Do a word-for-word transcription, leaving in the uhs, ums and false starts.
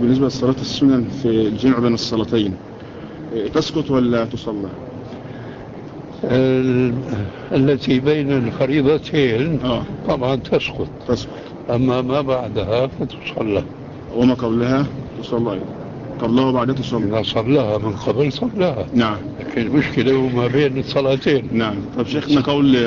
بالنسبة للصلاة السنن في الجمع بين الصلاتين تسقط ولا تصلى؟ التي بين الفريضتين آه. طبعا تسقط. تسقط. أما ما بعدها فتصلى. وما قبلها تصلى أيضا. قبلها وبعدها تصلى. إذا صلاها من قبل صلاها. نعم. لكن المشكلة هو ما بين الصلاتين. نعم. طب شيخنا قول